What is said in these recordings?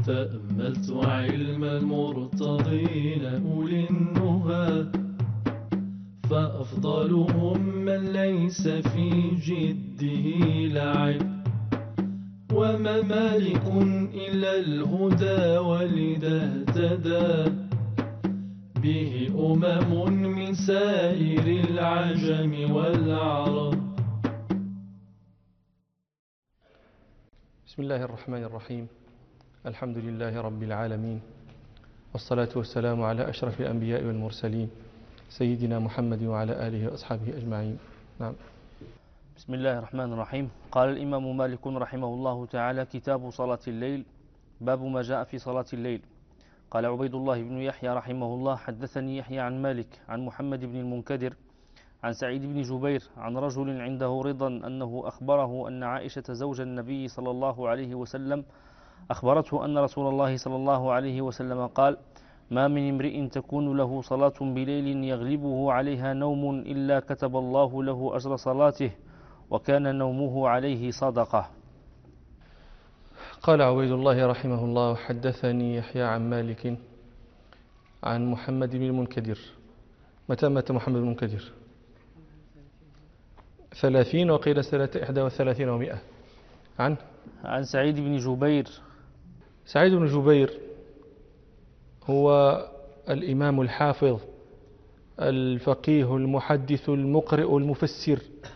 تأملت علم المرتضين أولي النهى، فأفضلهم من ليس في جده لعب، وما مالك إلا الهدى ولذا اهتدى به من سائر العجم والعرب. بسم الله الرحمن الرحيم. الحمد لله رب العالمين، والصلاة والسلام على أشرف الأنبياء والمرسلين سيدنا محمد وعلى آله وأصحابه أجمعين. نعم. بسم الله الرحمن الرحيم. قال الإمام مالك رحمه الله تعالى: كتاب صلاة الليل، باب ما جاء في صلاة الليل. قال عبيد الله بن يحيى رحمه الله: حدثني يحيى عن مالك عن محمد بن المنكدر عن سعيد بن جبير عن رجل عنده رضا أنه أخبره أن عائشة زوج النبي صلى الله عليه وسلم أخبرته أن رسول الله صلى الله عليه وسلم قال: ما من امرئ تكون له صلاة بليل يغلبه عليها نوم إلا كتب الله له أجر صلاته، وكان نومه عليه صدقة. قال عبيد الله رحمه الله: حدثني يحيى عن مالك عن محمد بن المنكدر. متى مات محمد بن المنكدر؟ 30 وقيل سنة 31 و100. عن سعيد بن جبير. سعيد بن جبير هو الإمام الحافظ الفقيه المحدث المقرئ المفسر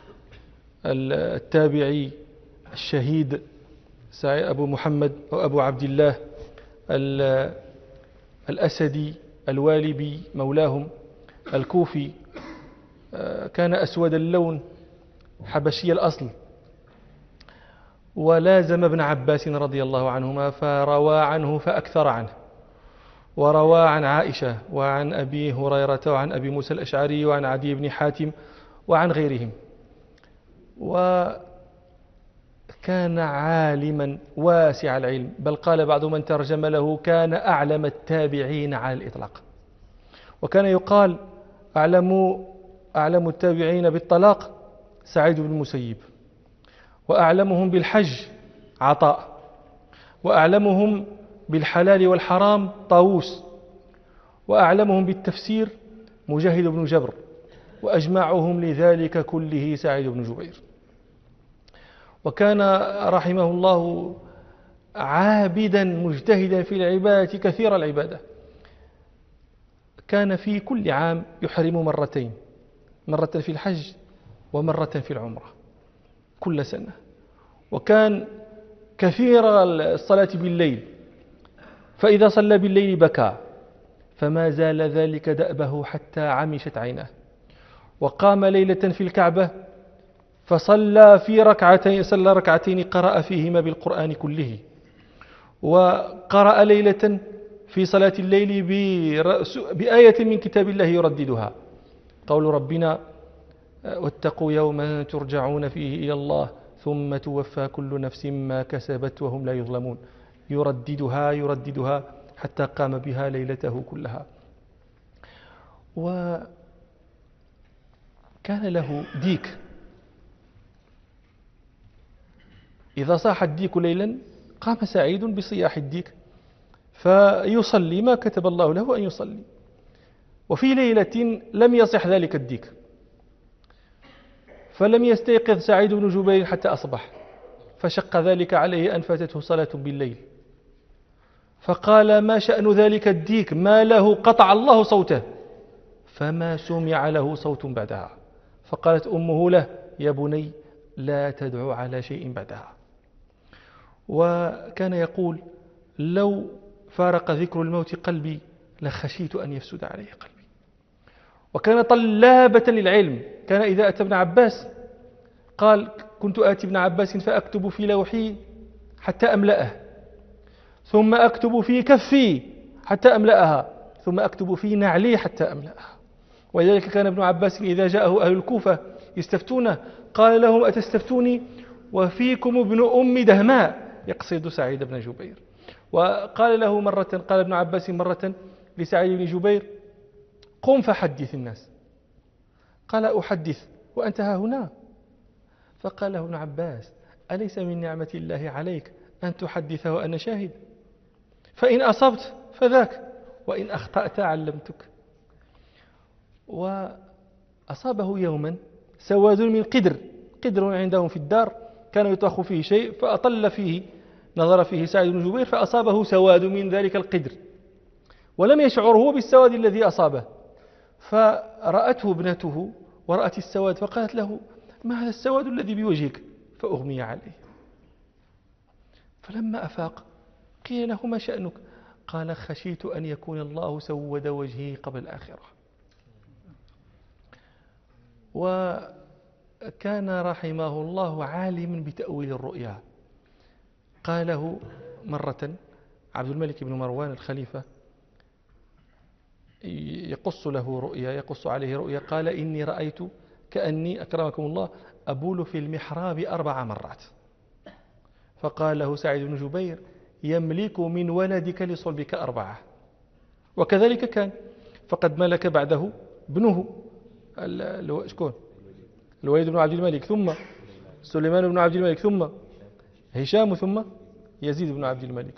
التابعي الشهيد أبو محمد أو أبو عبد الله الأسدي الوالبي مولاهم الكوفي. كان أسود اللون حبشي الأصل، ولازم ابن عباس رضي الله عنهما فروى عنه فأكثر عنه، وروى عن عائشة وعن أبي هريرة وعن أبي موسى الأشعري وعن عدي بن حاتم وعن غيرهم. وكان عالما واسع العلم، بل قال بعض من ترجم له: كان أعلم التابعين على الإطلاق. وكان يقال: أعلم التابعين بالطلاق سعيد بن المسيب، وأعلمهم بالحج عطاء، وأعلمهم بالحلال والحرام طاووس، وأعلمهم بالتفسير مجاهد بن جبر، وأجمعهم لذلك كله سعيد بن جبير. وكان رحمه الله عابدا مجتهدا في العبادة كثير العبادة. كان في كل عام يحرم مرتين، مرة في الحج ومرة في العمرة كل سنة. وكان كثير الصلاة بالليل، فإذا صلى بالليل بكى، فما زال ذلك دأبه حتى عمشت عيناه. وقام ليلة في الكعبة فصلى ركعتين قرأ فيهما بالقرآن كله. وقرأ ليلة في صلاة الليل بآية من كتاب الله يرددها، قول ربنا: واتقوا يوما ترجعون فيه إلى الله ثم توفى كل نفس ما كسبت وهم لا يظلمون. يرددها حتى قام بها ليلته كلها. وكان له ديك، إذا صاح الديك ليلا قام سعيد بصياح الديك فيصلي ما كتب الله له أن يصلي. وفي ليلة لم يصح ذلك الديك، فلم يستيقظ سعيد بن جبير حتى أصبح، فشق ذلك عليه أن فاتته صلاة بالليل. فقال: ما شأن ذلك الديك؟ ما له؟ قطع الله صوته، فما سمع له صوت بعدها. فقالت أمه له: يا بني لا تدعو على شيء بعدها. وكان يقول: لو فارق ذكر الموت قلبي لخشيت أن يفسد عليه قلبي. وكان طلابة للعلم. كان إذا أتى ابن عباس قال: كنت آتي ابن عباس فأكتب في لوحي حتى أملأه، ثم أكتب في كفي حتى أملأها، ثم أكتب في نعلي حتى أملأها. ولذلك كان ابن عباس إذا جاءه أهل الكوفة يستفتونه قال لهم: أتستفتوني وفيكم ابن أم دهماء، يقصد سعيد بن جبير. وقال له مرة، قال ابن عباس مرة لسعيد بن جبير: قم فحدث الناس. قال: أحدث وأنت ها هنا؟ فقال له ابن عباس: أليس من نعمة الله عليك أن تحدث وأنا شاهد؟ فإن أصبت فذاك، وإن أخطأت علمتك. وأصابه يوما سواد من قدر عندهم في الدار كان يطخ فيه شيء، فأطل فيه، نظر فيه سعيد بن جبير فأصابه سواد من ذلك القدر، ولم يشعر هو بالسواد الذي أصابه. فرأته ابنته ورأت السواد فقالت له: ما هذا السواد الذي بوجهك؟ فأغمي عليه. فلما أفاق قيل له: ما شأنك؟ قال: خشيت أن يكون الله سود وجهي قبل الآخرة. وكان رحمه الله عالما بتأويل الرؤيا. قاله مرة عبد الملك بن مروان الخليفة يقص عليه رؤيا، قال: إني رأيت كأني أكرمكم الله أبول في المحراب 4 مرات. فقال له سعيد بن جبير: يملك من ولدك لصلبك 4. وكذلك كان، فقد ملك بعده ابنه شكون؟ الوليد بن عبد الملك، ثم سليمان بن عبد الملك، ثم هشام، ثم يزيد بن عبد الملك.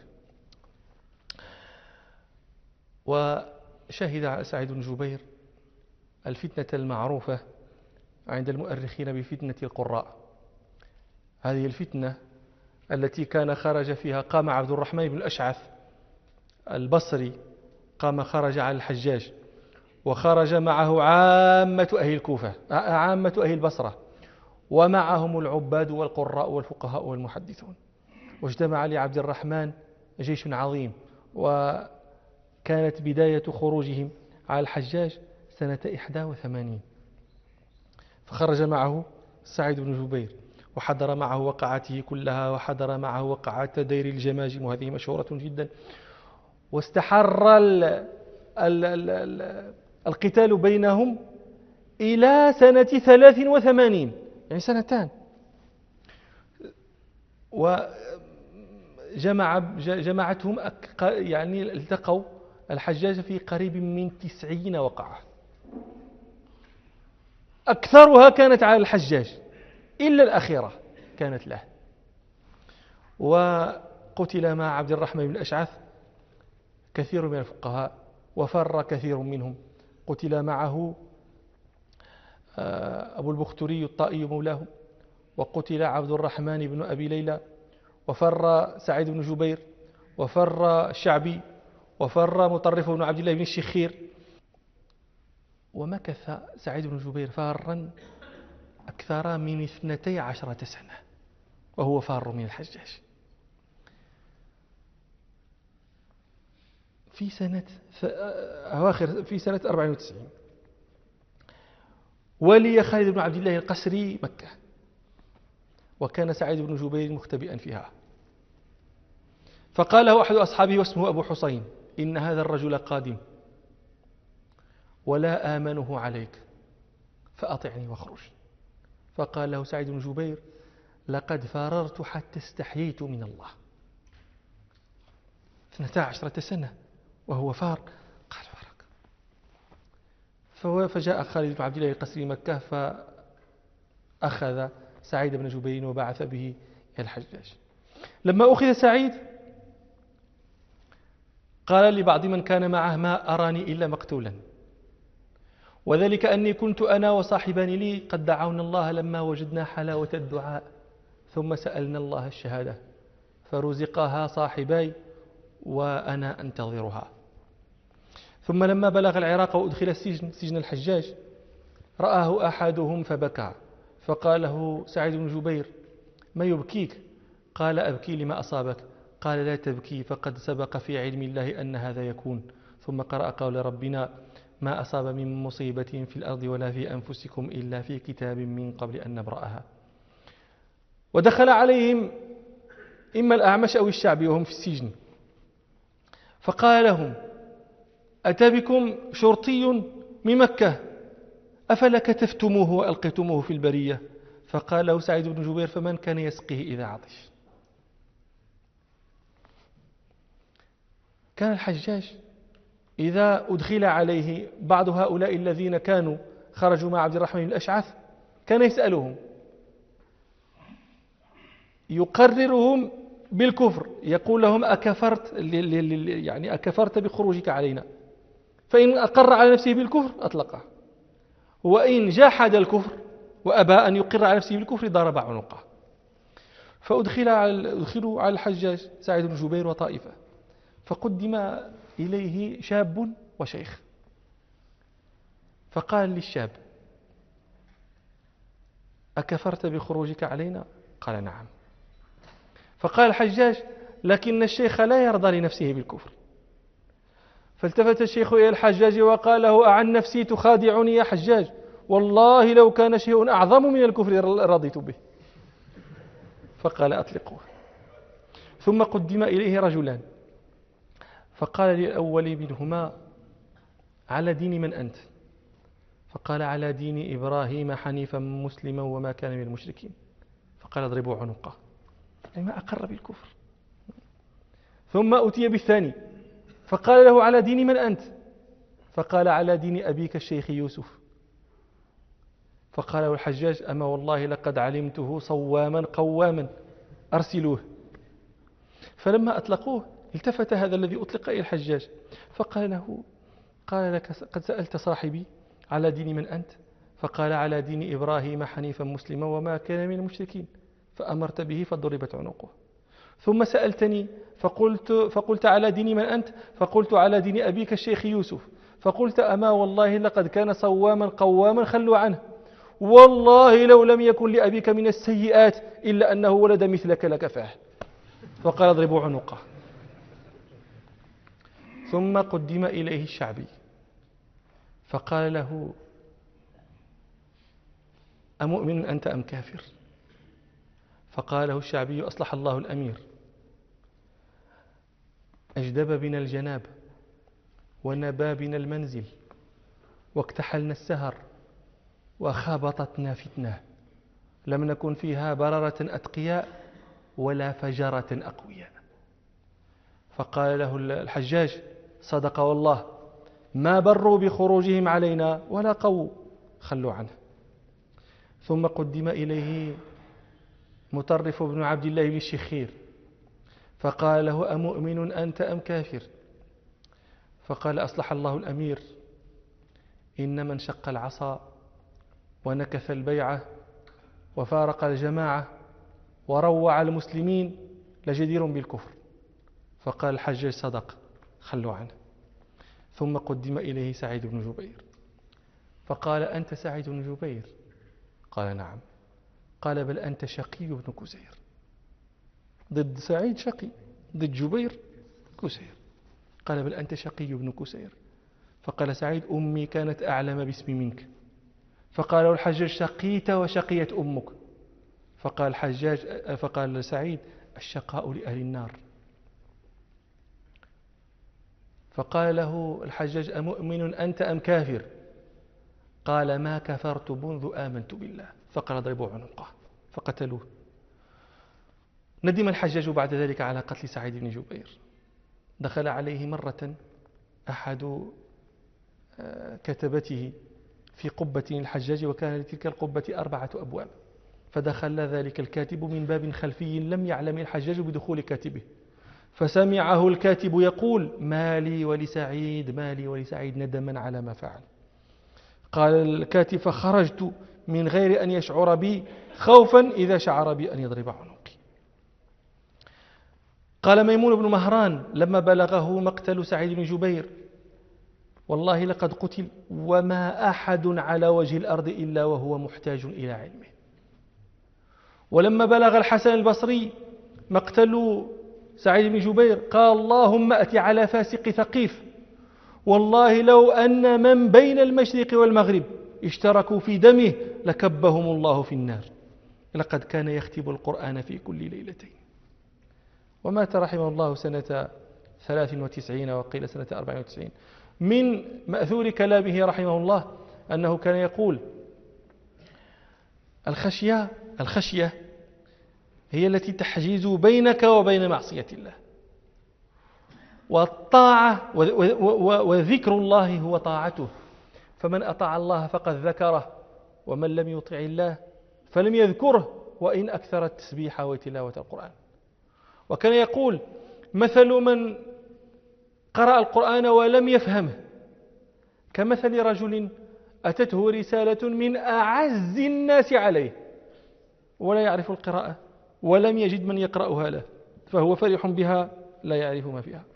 وشهد سعيد بن جبير الفتنة المعروفة عند المؤرخين بفتنة القراء. هذه الفتنة التي كان خرج فيها، قام عبد الرحمن بن الأشعث البصري خرج على الحجاج، وخرج معه عامة أهل الكوفة، عامة أهل البصرة، ومعهم العباد والقراء والفقهاء والمحدثون. واجتمع لعبد الرحمن جيش عظيم، وكانت بداية خروجهم على الحجاج سنة 81. فخرج معه سعيد بن جبير، وحضر معه وقعته كلها، وحضر معه وقعات دير الجماجم، وهذه مشهورة جدا. واستحر القتال بينهم إلى سنة 83، يعني 2 سنين. وجمعتهم يعني التقوا الحجاج في قريب من 90 وقعة، أكثرها كانت على الحجاج إلا الأخيرة كانت له. وقتل مع عبد الرحمن بن الأشعث كثير من الفقهاء، وفر كثير منهم. قتل معه أبو البختري الطائي مولاه، وقتل عبد الرحمن بن أبي ليلى، وفر سعيد بن جبير، وفر الشعبي، وفر مطرف بن عبد الله بن الشخير. ومكث سعيد بن جبير فارا أكثر من 12 سنة وهو فار من الحجاج. في سنة 94 ولي خالد بن عبد الله القسري مكة، وكان سعيد بن جبير مختبئا فيها. فقال له أحد أصحابه واسمه أبو حسين: إن هذا الرجل قادم ولا آمنه عليك، فأطعني واخرج. فقال له سعيد بن جبير: لقد فررت حتى استحييت من الله. 12 سنة وهو فار. قال: فرق. فجاء خالد بن عبد الله القسري مكة، فأخذ سعيد بن جبير وبعث به إلى الحجاج. لما أخذ سعيد قال لبعض من كان معه: ما أراني إلا مقتولا، وذلك أني كنت أنا وصاحبان لي قد دعونا الله لما وجدنا حلاوة الدعاء، ثم سألنا الله الشهادة، فرزقها صاحباي وأنا أنتظرها. ثم لما بلغ العراق وأدخل السجن، سجن الحجاج، رآه أحدهم فبكى، فقال له سعيد بن جبير: ما يبكيك؟ قال: أبكي لما أصابك. قال: لا تبكي، فقد سبق في علم الله أن هذا يكون. ثم قرأ قول ربنا: ما أصاب من مصيبة في الأرض ولا في أنفسكم إلا في كتاب من قبل أن نبرأها. ودخل عليهم إما الأعمش أو الشعبي وهم في السجن، فقال لهم: أتى بكم شرطي من مكة، أفلا كتفتموه وألقيتموه في البرية؟ فقال له سعيد بن جبير: فمن كان يسقيه إذا عطش؟ كان الحجاج إذا أدخل عليه بعض هؤلاء الذين كانوا خرجوا مع عبد الرحمن بن الأشعث كان يسألهم، يقررهم بالكفر يقول لهم أكفرت يعني أكفرت بخروجك علينا، فإن أقر على نفسه بالكفر أطلقه، وإن جحد الكفر وأبى أن يقر على نفسه بالكفر ضرب عنقه. فأدخلوا على الحجاج سعيد بن جبير وطائفة، فقدم إليه شاب وشيخ، فقال للشاب أكفرت بخروجك علينا؟ قال نعم. فقال الحجاج لكن الشيخ لا يرضى لنفسه بالكفر. فالتفت الشيخ إلى الحجاج وقال له أعن نفسي تخادعني يا حجاج، والله لو كان شيء أعظم من الكفر رضيت به. فقال أطلقوه. ثم قدم إليه رجلان، فقال للأول منهما على دين من أنت؟ فقال على دين إبراهيم حنيفا مسلما وما كان من المشركين. فقال اضربوا عنقه، ما أقر بالكفر. ثم أتي بالثاني، فقال له على دين من أنت؟ فقال على دين أبيك الشيخ يوسف. فقال له الحجاج أما والله لقد علمته صواما قواما، أرسلوه. فلما أطلقوه التفت هذا الذي أطلق إلى الحجاج فقال له قال لك قد سألت صاحبي على دين من أنت؟ فقال على دين إبراهيم حنيفا مسلما وما كان من المشركين، فأمرت به فضربت عنقه. ثم سألتني فقلت على دين من أنت؟ فقلت على دين أبيك الشيخ يوسف. فقلت أما والله لقد كان صواما قواما خلوا عنه، والله لو لم يكن لأبيك من السيئات إلا أنه ولد مثلك لكفاه. فقال اضربوا عنقه. ثم قدم إليه الشعبي فقال له أمؤمن أنت أم كافر؟ فقال له الشعبي أصلح الله الأمير، أجدب بنا الجناب ونبى بنا المنزل واكتحلنا السهر وخابطتنا فتنة، لم نكن فيها بررة أتقياء ولا فجرة أقوياء. فقال له الحجاج صدق والله ما بروا بخروجهم علينا ولا قووا، خلوا عنه. ثم قدم إليه مطرف بن عبد الله بن الشخير فقال له أمؤمن أنت أم كافر؟ فقال أصلح الله الأمير إن من شق العصا ونكث البيعة وفارق الجماعة وروع المسلمين لجدير بالكفر. فقال الحجاج صدق، خلوا عنه. ثم قدم إليه سعيد بن جبير فقال أنت سعيد بن جبير؟ قال نعم. قال بل أنت شقي بن كسير. ضد سعيد شقي، ضد جبير كسير. قال بل أنت شقي بن كسير. فقال سعيد أمي كانت أعلم باسمي منك. فقال له الحجاج شقيت وشقيت أمك. فقال سعيد الشقاء لأهل النار. فقال له الحجاج أمؤمن أنت أم كافر؟ قال ما كفرت منذ آمنت بالله. فقال اضربوا عنقه، فقتلوه. ندم الحجاج بعد ذلك على قتل سعيد بن جبير. دخل عليه مرة أحد كتبته في قبة الحجاج، وكان لتلك القبة 4 أبواب، فدخل ذلك الكاتب من باب خلفي لم يعلم الحجاج بدخول كاتبه، فسمعه الكاتب يقول ما لي ولسعيد ندما على ما فعل. قال الكاتب فخرجت من غير أن يشعر بي خوفا إذا شعر بي أن يضرب عنقي. قال ميمون بن مهران لما بلغه مقتل سعيد بن جبير والله لقد قتل وما أحد على وجه الأرض إلا وهو محتاج إلى علمه. ولما بلغ الحسن البصري مقتل سعيد بن جبير قال اللهم أت على فاسق ثقيف، والله لو أن من بين المشرق والمغرب اشتركوا في دمه لكبهم الله في النار، لقد كان يختم القرآن في كل ليلتين. ومات رحمه الله سنة 93 وقيل سنة 94. من مأثور كلامه رحمه الله أنه كان يقول الخشية هي التي تحجز بينك وبين معصية الله، والطاعة وذكر الله هو طاعته، فمن أطاع الله فقد ذكره، ومن لم يطع الله فلم يذكره وإن أكثر التسبيح وتلاوة القرآن. وكان يقول: مثل من قرأ القرآن ولم يفهمه كمثل رجل أتته رسالة من أعز الناس عليه ولا يعرف القراءة ولم يجد من يقرأها له، فهو فرح بها لا يعرف ما فيها.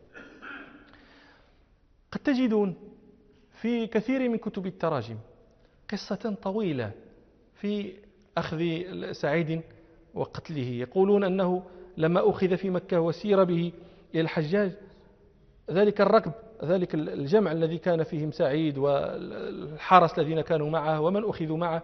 قد تجدون في كثير من كتب التراجم قصة طويلة في أخذ سعيد وقتله. يقولون أنه لما أخذ في مكة وسير به إلى الحجاج، ذلك الركب، ذلك الجمع الذي كان فيهم سعيد والحرس الذين كانوا معه ومن أخذوا معه،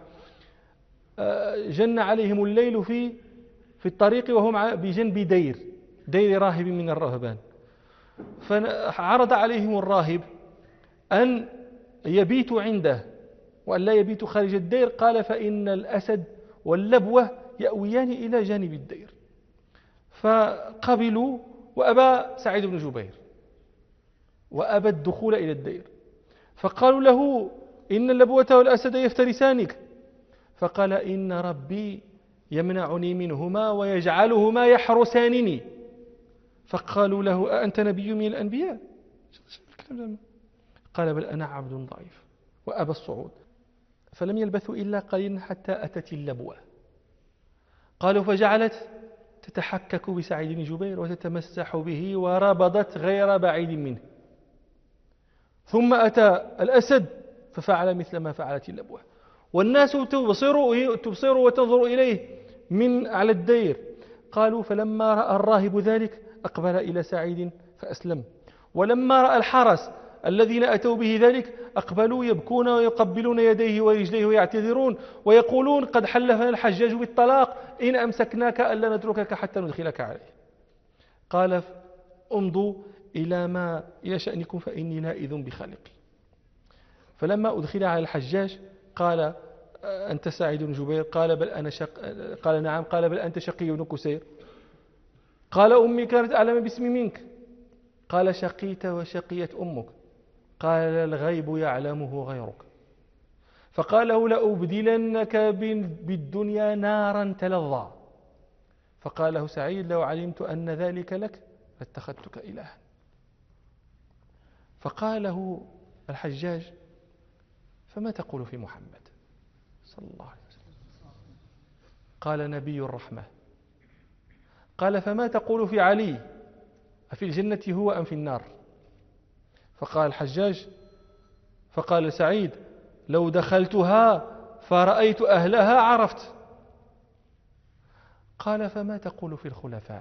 جن عليهم الليل في الطريق وهم بجنب دير راهب من الراهبان، فعرض عليهم الراهب أن يبيتوا عنده وأن لا يبيتوا خارج الدير. قال: فإن الأسد واللبوة يأويان إلى جانب الدير. فقبلوا، وأبى سعيد بن جبير وأبى الدخول إلى الدير، فقالوا له: إن اللبوة والأسد يفترسانك. فقال: إن ربي يمنعني منهما ويجعلهما يحرسانني. فقالوا له: أأنت نبي من الأنبياء؟ قال: بل أنا عبد ضعيف، وأبى الصعود. فلم يلبثوا إلا قليلا حتى أتت اللبوة. قالوا: فجعلت تتحكك بسعيد بن جبير وتتمسح به وربضت غير بعيد منه. ثم أتى الأسد ففعل مثل ما فعلت اللبوة، والناس تبصر وتنظر إليه من على الدير. قالوا: فلما رأى الراهب ذلك أقبل إلى سعيد فأسلم، ولما رأى الحرس الذين أتوا به ذلك أقبلوا يبكون ويقبلون يديه ورجليه ويعتذرون ويقولون: قد حلفنا الحجاج بالطلاق إن أمسكناك ألا نتركك حتى ندخلك عليه. قال: امضوا إلى شأنكم فإني نائذ بخالقي. فلما أدخل على الحجاج قال: أنت سعيد بن جبير؟ قال: بل أنا قال: نعم. قال: بل أنت شقي بن كسير؟ قال: أمي كانت أعلم باسمي منك. قال: شقيت وشقيت أمك. قال: الغيب يعلمه غيرك. فقال له: لأبدلنك بالدنيا نارا تلظى. فقال له سعيد: لو علمت أن ذلك لك لاتخذتك إلها. فقال له الحجاج: فما تقول في محمد صلى الله عليه وسلم؟ قال: نبي الرحمة. قال: فما تقول في علي؟ أفي الجنة هو أم في النار؟ فقال الحجاج، فقال سعيد: لو دخلتها فرأيت أهلها عرفت. قال: فما تقول في الخلفاء؟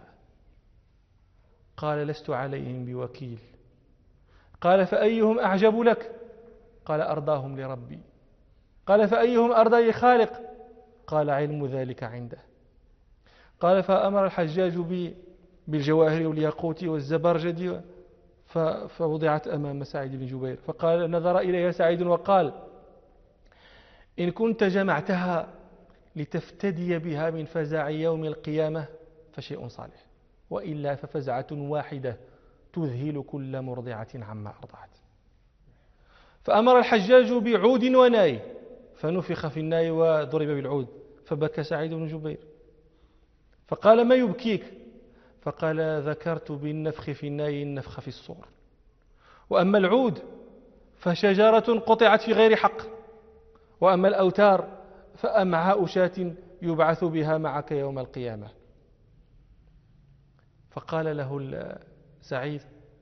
قال: لست عليهم بوكيل. قال: فأيهم أعجب لك؟ قال: أرضاهم لربي. قال: فأيهم أرضى لخالق؟ قال: علم ذلك عنده. قال: فأمر الحجاج بالجواهر والياقوت والزبرجد فوضعت أمام سعيد بن جبير. فقال: نظر إليها سعيد وقال: إن كنت جمعتها لتفتدي بها من فزع يوم القيامة فشيء صالح، وإلا ففزعة واحدة تذهل كل مرضعة عما أرضعت. فأمر الحجاج بعود وناي فنفخ في الناي وضرب بالعود، فبكى سعيد بن جبير. فقال: ما يبكيك؟ فقال: ذكرت بالنفخ في الناي النفخ في الصور، وأما العود فشجرة قطعت في غير حق، وأما الأوتار فأمعاء شاة يبعث بها معك يوم القيامة. فقال له سعيد،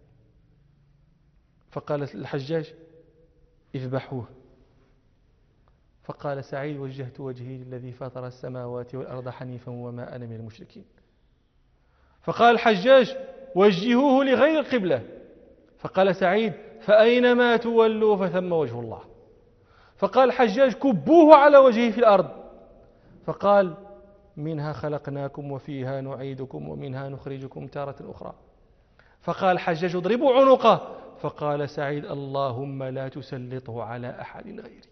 فقال الحجاج: اذبحوه. فقال سعيد: وجهت وجهي للذي فطر السماوات والأرض حنيفا وما أنا من المشركين. فقال الحجاج: وجهوه لغير القبلة. فقال سعيد: فأينما تولوا فثم وجه الله. فقال الحجاج: كبوه على وجهه في الأرض. فقال: منها خلقناكم وفيها نعيدكم ومنها نخرجكم تارة أخرى. فقال الحجاج: اضربوا عنقه. فقال سعيد: اللهم لا تسلطه على أحد غيري.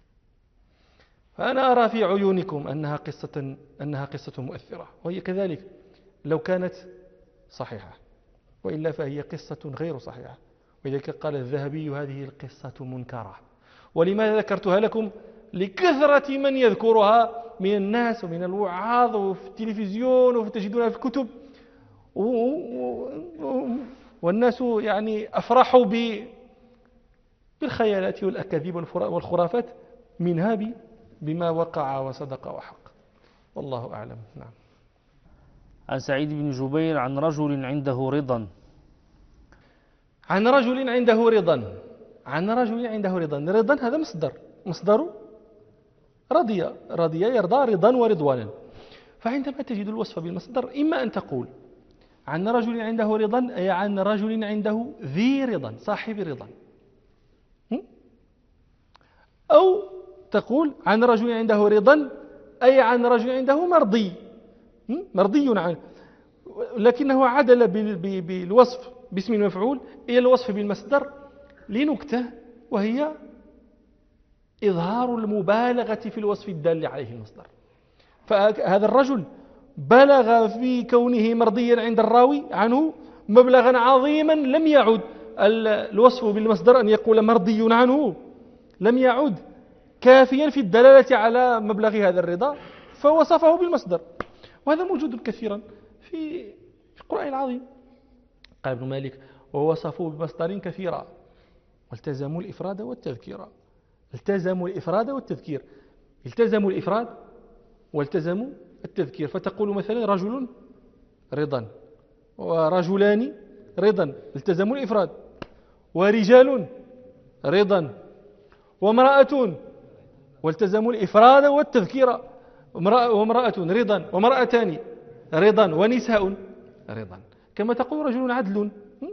فأنا أرى في عيونكم أنها قصة مؤثرة، وهي كذلك لو كانت صحيحة، وإلا فهي قصة غير صحيحة. ولذلك قال الذهبي: هذه القصة منكرة. ولماذا ذكرتها لكم؟ لكثرة من يذكرها من الناس ومن الوعاظ وفي التلفزيون وتجدونها في الكتب، والناس يعني أفرحوا بالخيالات والأكاذيب والخرافات منها بما وقع وصدق وحق. والله أعلم. نعم. عن سعيد بن جبير عن رجل عنده رضا. عن رجل عنده رضا. عن رجل عنده رضا. رضا هذا مصدر رضي يرضى رضا ورضوانا. فعندما تجد الوصف بالمصدر إما أن تقول عن رجل عنده رضا أي عن رجل عنده ذي رضا صاحب رضا، أو تقول عن رجل عنده رضا أي عن رجل عنده مرضي عنه، لكنه عدل بالوصف باسم المفعول إلى الوصف بالمصدر لنكتة، وهي إظهار المبالغة في الوصف الدال عليه المصدر. فهذا الرجل بلغ في كونه مرضيا عند الراوي عنه مبلغا عظيما، لم يعد الوصف بالمصدر أن يقول مرضي عنه، لم يعد كافيا في الدلالة على مبلغ هذا الرضا، فوصفه بالمصدر. وهذا موجود كثيرا في القرآن العظيم. قال ابن مالك ووصفوا بمصدر كثيرا والتزموا الإفراد والتذكير. التزموا الإفراد والتذكير، التزموا الإفراد والتزموا التذكير. فتقول مثلا رجل رضا ورجلان رضا، التزموا الإفراد، ورجال رضا وامرأة والتزموا الإفراد والتذكير، وامرأة رضا ومرأتان رضا ونساء رضا، كما تقول رجل عدل.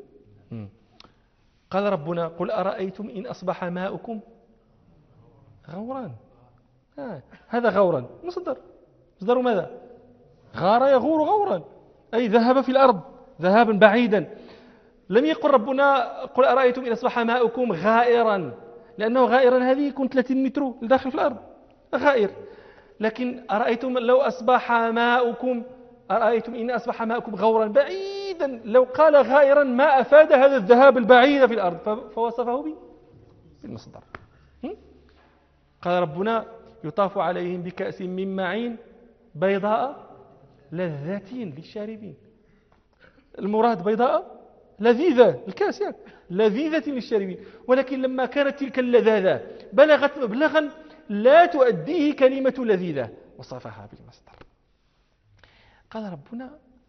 قال ربنا قل أرأيتم إن أصبح ماؤكم غورا. هذا غورا مصدر ماذا؟ غار يغور غورا، أي ذهب في الأرض ذهابا بعيدا. لم يقل ربنا قل أرأيتم إن أصبح ماؤكم غائرا، لأنه غائرا هذه يكون 30 متر داخل في الأرض غائر. لكن أرأيتم لو أصبح ماؤكم، أرأيتم إن أصبح ماؤكم غورا بعيدا، لو قال غائرا ما أفاد هذا الذهاب البعيد في الأرض، فوصفه بالمصدر. قال ربنا يطاف عليهم بكأس من معين بيضاء لذة للشاربين. المراد بيضاء لذيذة، الكأس يعني لذيذة للشاربين، ولكن لما كانت تلك اللذاذة بلغت مبلغا لا تؤديه كلمة لذيذة وصفها بالمصدر. قال ربنا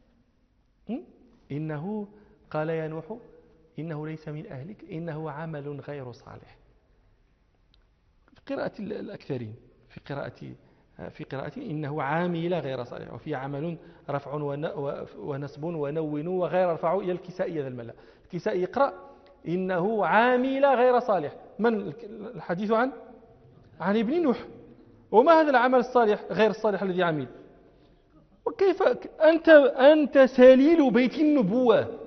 إنه قال يا نوح إنه ليس من أهلك إنه عمل غير صالح. في قراءة الأكثرين في قراءة إنه عامل غير صالح، وفي عمل رفع ونصب ونون وغير رفع إلى الكسائي ذا الملا. الكسائي يقرأ إنه عامل غير صالح. من الحديث عن ابن نوح. وما هذا العمل الصالح غير الصالح الذي عمل؟ وكيف أنت سليل بيت النبوة،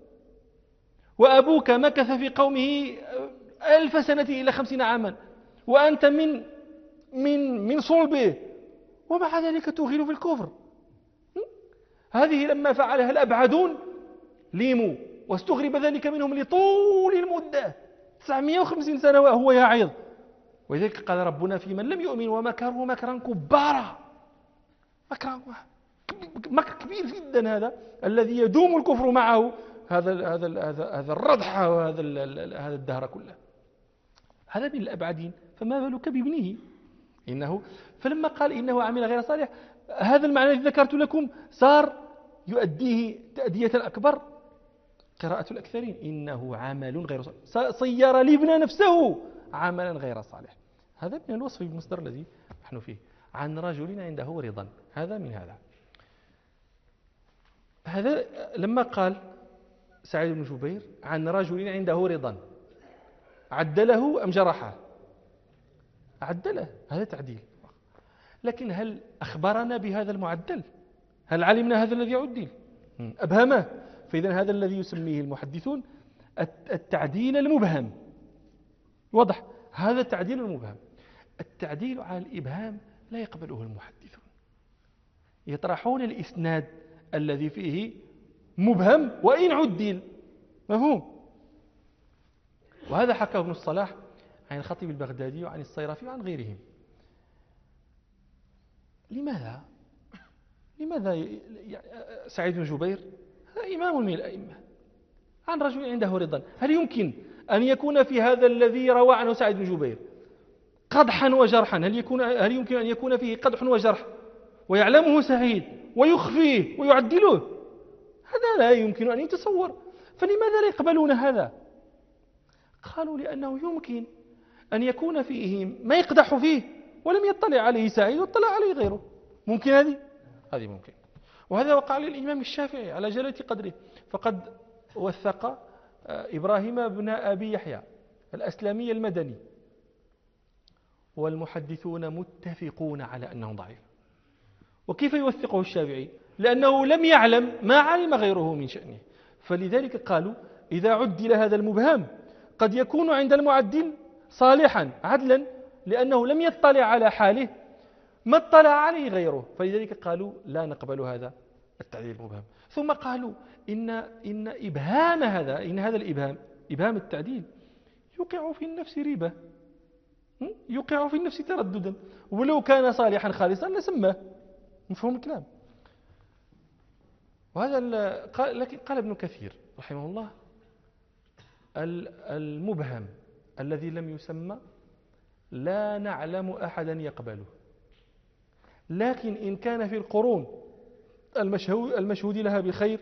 وأبوك مكث في قومه 1000 سنة إلى 50 عاما، وأنت من صلبه، ومع ذلك تغير في الكفر. هذه لما فعلها الأبعدون ليموا، واستغرب ذلك منهم لطول المدة 950 سنة وهو يعظ. ولذلك قال ربنا في من لم يؤمن ومكروا مكرا كبارا. مكر كبير جدا هذا الذي يدوم الكفر معه هذا الردح وهذا الدهر كله. هذا من الأبعدين، فما بالك بابنه فلما قال إنه عمل غير صالح، هذا المعنى الذي ذكرت لكم صار يؤديه تأدية أكبر قراءة الأكثرين إنه عمل غير صالح، صير لابن نفسه عملا غير صالح. هذا من الوصف بالمصدر الذي نحن فيه. عن رجل عنده رضا، هذا من هذا لما قال سعيد بن جبير عن رجل عنده رضا، عدله أم جرحه؟ عدله، هذا تعديل. لكن هل أخبرنا بهذا المعدل؟ هل علمنا هذا الذي عدل؟ أبهمه. فإذا هذا الذي يسميه المحدثون التعديل المبهم. واضح؟ هذا التعديل المبهم. التعديل على الإبهام لا يقبله المحدثون، يطرحون الإسناد الذي فيه مبهم وإن عدل، مفهوم؟ وهذا حكاه ابن الصلاح عن الخطيب البغدادي وعن الصيرافي وعن غيرهم. لماذا سعيد بن جبير هذا إمام من الأئمة عن رجل عنده رضا. هل يمكن أن يكون في هذا الذي روى عنه سعيد بن جبير قدحا وجرحا؟ هل يمكن أن يكون فيه قدح وجرح ويعلمه سعيد ويخفيه ويعدله؟ هذا لا يمكن أن يتصور. فلماذا لا يقبلون هذا؟ قالوا لأنه يمكن أن يكون فيه ما يقدح فيه ولم يطلع عليه سعيد واطلع عليه غيره. ممكن هذه ممكن. وهذا وقع للإمام الشافعي على جلالة قدره، فقد وثق إبراهيم بن أبي يحيى الأسلامي المدني، والمحدثون متفقون على أنه ضعيف. وكيف يوثقه الشافعي؟ لأنه لم يعلم ما علم غيره من شأنه. فلذلك قالوا إذا عدل هذا المبهم قد يكون عند المعدل صالحا عدلا، لأنه لم يطلع على حاله ما اطلع عليه غيره، فلذلك قالوا لا نقبل هذا التعديل المبهم. ثم قالوا إن هذا الإبهام إبهام التعديل يوقع في النفس ريبة، يوقع في النفس ترددا، ولو كان صالحا خالصا لسماه. مفهوم الكلام؟ وهذا لكن قال ابن كثير رحمه الله المبهم الذي لم يسمى لا نعلم أحدا يقبله، لكن إن كان في القرون المشهود لها بخير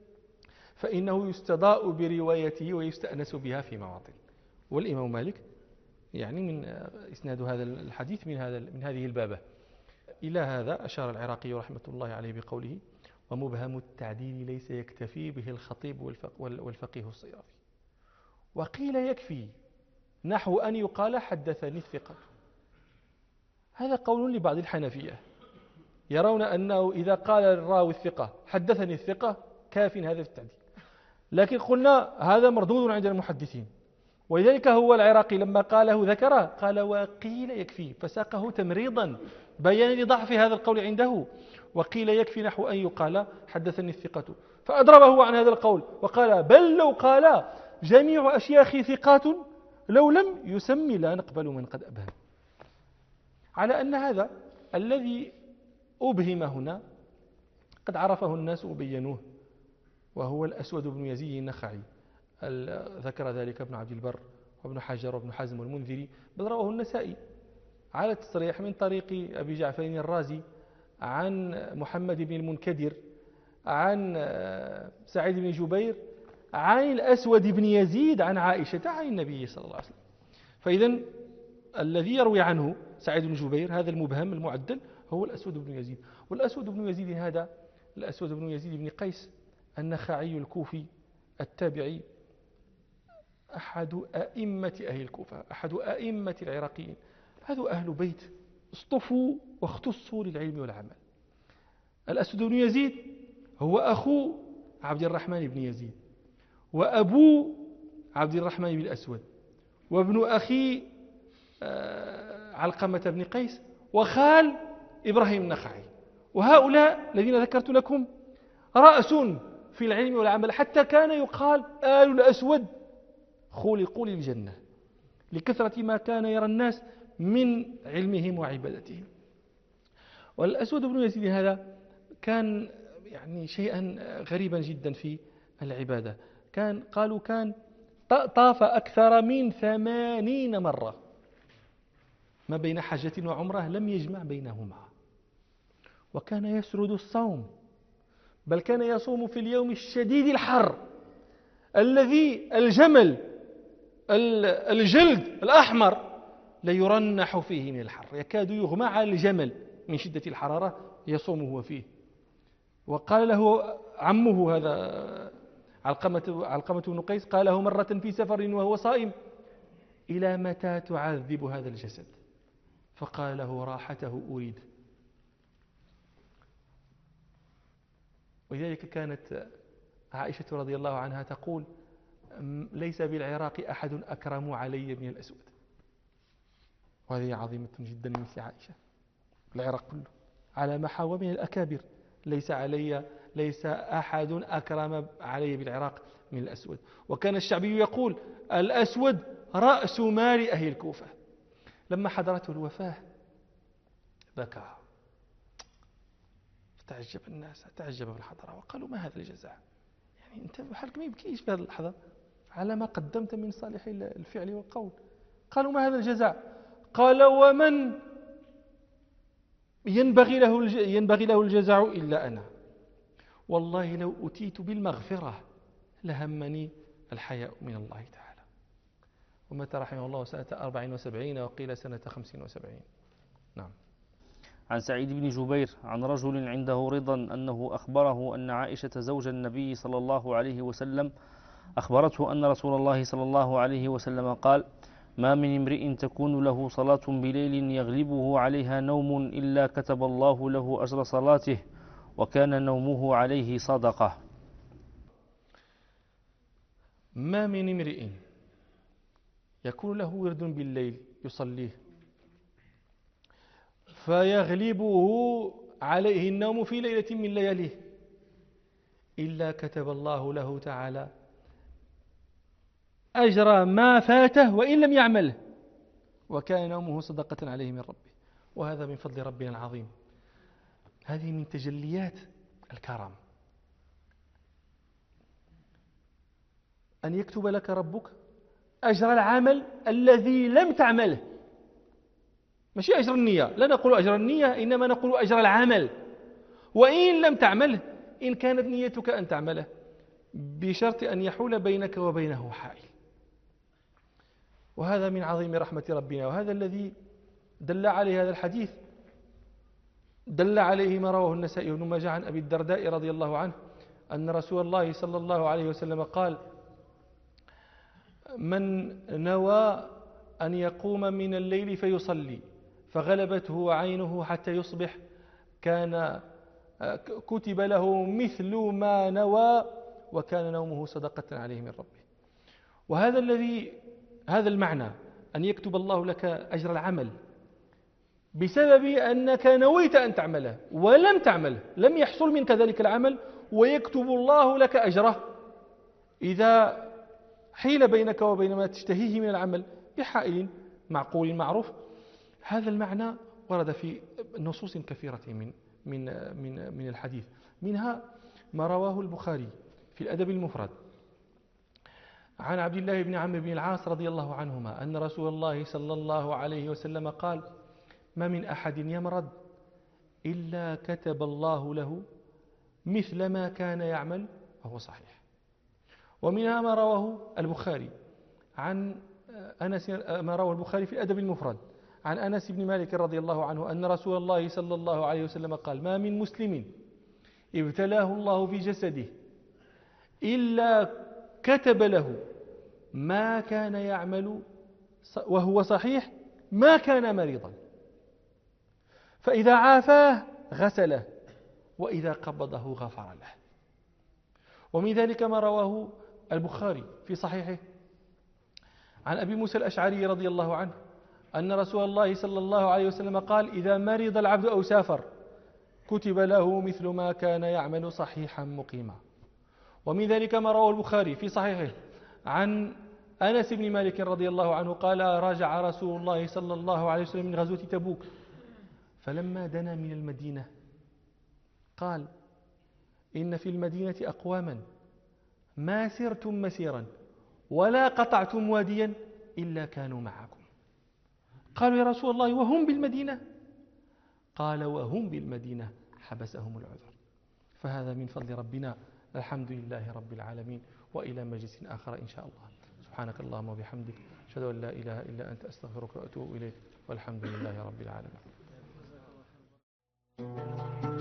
فإنه يستضاء بروايته ويستأنس بها في مواطن. والإمام مالك يعني من إسناد هذا الحديث من هذه البابة. إلى هذا أشار العراقي رحمة الله عليه بقوله: ومبهم التعديل ليس يكتفي به الخطيب والفقيه الصيرافي. وقيل يكفي نحو أن يقال حدثني الثقة. هذا قول لبعض الحنفية، يرون أنه إذا قال الراوي الثقة حدثني الثقة كاف هذا في التعديل، لكن قلنا هذا مردود عند المحدثين، ولذلك هو العراقي لما قاله ذكره قال وقيل يكفي، فساقه تمريضا بيان لضعف هذا القول عنده. وقيل يكفي نحو أن يقال حدثني الثقة، فأضربه عن هذا القول وقال بل لو قال جميع أشياخي ثقات لو لم يسمي لا نقبل من قد أبهم. على أن هذا الذي أبهم هنا قد عرفه الناس وبينوه، وهو الأسود بن يزيد النخعي. ذكر ذلك ابن عبد البر وابن حجر وابن حزم والمنذري، بل رواه النسائي على التصريح من طريق أبي جعفر الرازي عن محمد بن المنكدر عن سعيد بن جبير عن الأسود بن يزيد عن عائشة عن النبي صلى الله عليه وسلم. فإذا الذي يروي عنه سعيد بن جبير هذا المبهم المعدل هو الأسود بن يزيد. والأسود بن يزيد هذا الأسود بن يزيد بن قيس النخعي الكوفي التابعي، أحد أئمة أهل الكوفة، أحد أئمة العراقيين. هذا أهل بيت اصطفوا واختصوا للعلم والعمل. الأسود بن يزيد هو أخو عبد الرحمن بن يزيد، وأبو عبد الرحمن بن الأسود، وابن أخي علقمة بن قيس، وخال إبراهيم النخعي. وهؤلاء الذين ذكرت لكم رأس في العلم والعمل، حتى كان يقال آل الأسود خلقوا للجنة لكثرة ما كان يرى الناس من علمهم وعبادتهم. والأسود بن يزيد هذا كان يعني شيئا غريبا جدا في العبادة. قالوا كان طاف أكثر من 80 مرة ما بين حجة وعمرة لم يجمع بينهما، وكان يسرد الصوم، بل كان يصوم في اليوم الشديد الحر الذي الجمل الجلد الأحمر ليرنح فيه من الحر، يكاد يغمى على الجمل من شدة الحرارة يصوم هو فيه. وقال له عمه هذا علقمة بن قيس، قال له مرة في سفر وهو صائم: إلى متى تعذب هذا الجسد؟ فقال له راحته أريد. ولذلك كانت عائشة رضي الله عنها تقول: ليس بالعراق أحد أكرم علي من الأسود. وهذه عظيمة جدا من مثل عائشة. العراق كله على محاوى من الأكابر، ليس أحد أكرم علي بالعراق من الأسود. وكان الشعبي يقول: الأسود رأس مال أهل الكوفة. لما حضرته الوفاة بكى، تعجب الناس، تعجب في الحضرة وقالوا: ما هذا الجزاء؟ يعني أنت حالك ما يبكيش في هذه اللحظة على ما قدمت من صالح الفعل والقول. قالوا ما هذا الجزاء؟ قال ومن ينبغي له الجزاء إلا أنا، والله لو أتيت بالمغفرة لهمني الحياء من الله تعالى. ومات رحمه الله سنة 74 وقيل سنة 75. نعم. عن سعيد بن جبير عن رجل عنده رضا أنه أخبره أن عائشة زوج النبي صلى الله عليه وسلم أخبرته أن رسول الله صلى الله عليه وسلم قال: ما من امرئ تكون له صلاة بليل يغلبه عليها نوم إلا كتب الله له أجر صلاته وكان نومه عليه صدقة. ما من امرئ يكون له ورد بالليل يصليه فيغلبه عليه النوم في ليلة من لياليه إلا كتب الله له تعالى أجر ما فاته وإن لم يعمله وكان نومه صدقة عليه من ربه. وهذا من فضل ربنا العظيم. هذه من تجليات الكرم، أن يكتب لك ربك أجر العمل الذي لم تعمله، ماشي أجر النية، لا نقول أجر النية إنما نقول أجر العمل وإن لم تعمله، إن كانت نيتك أن تعمله بشرط أن يحول بينك وبينه حائل. وهذا من عظيم رحمة ربنا، وهذا الذي دل عليه هذا الحديث، دل عليه ما رواه النسائي بن ماجه عن أبي الدرداء رضي الله عنه أن رسول الله صلى الله عليه وسلم قال: من نوى أن يقوم من الليل فيصلي فغلبته عينه حتى يصبح كان كتب له مثل ما نوى وكان نومه صدقة عليه من ربه. هذا المعنى أن يكتب الله لك أجر العمل بسبب أنك نويت أن تعمله ولم تعمله، لم يحصل منك ذلك العمل ويكتب الله لك أجره إذا حيل بينك وبين ما تشتهيه من العمل بحائل معقول معروف. هذا المعنى ورد في نصوص كثيرة من الحديث، منها ما رواه البخاري في الأدب المفرد عن عبد الله بن عمرو بن العاص رضي الله عنهما أن رسول الله صلى الله عليه وسلم قال: ما من أحد يمرض إلا كتب الله له مثل ما كان يعمل وهو صحيح. ومنها ما رواه البخاري عن أنس، ما رواه البخاري في الأدب المفرد عن أنس بن مالك رضي الله عنه أن رسول الله صلى الله عليه وسلم قال: ما من مسلم ابتلاه الله في جسده إلا كتب له ما كان يعمل وهو صحيح ما كان مريضا، فإذا عافاه غسله وإذا قبضه غفر له. ومن ذلك ما رواه البخاري في صحيحه عن أبي موسى الأشعري رضي الله عنه أن رسول الله صلى الله عليه وسلم قال: إذا مرض العبد أو سافر كتب له مثل ما كان يعمل صحيحا مقيما. ومن ذلك ما رواه البخاري في صحيحه عن أنس بن مالك رضي الله عنه قال: راجع رسول الله صلى الله عليه وسلم من غزوة تبوك فلما دنا من المدينة قال: إن في المدينة أقواما ما سرتم مسيرا ولا قطعتم واديا إلا كانوا معكم. قالوا: يا رسول الله وهم بالمدينة؟ قال: وهم بالمدينة حبسهم العذر. فهذا من فضل ربنا، الحمد لله رب العالمين. وإلى مجلس آخر إن شاء الله. سبحانك اللهم وبحمدك، أشهد أن لا إله إلا أنت، أستغفرك وأتوب إليك، والحمد لله رب العالمين.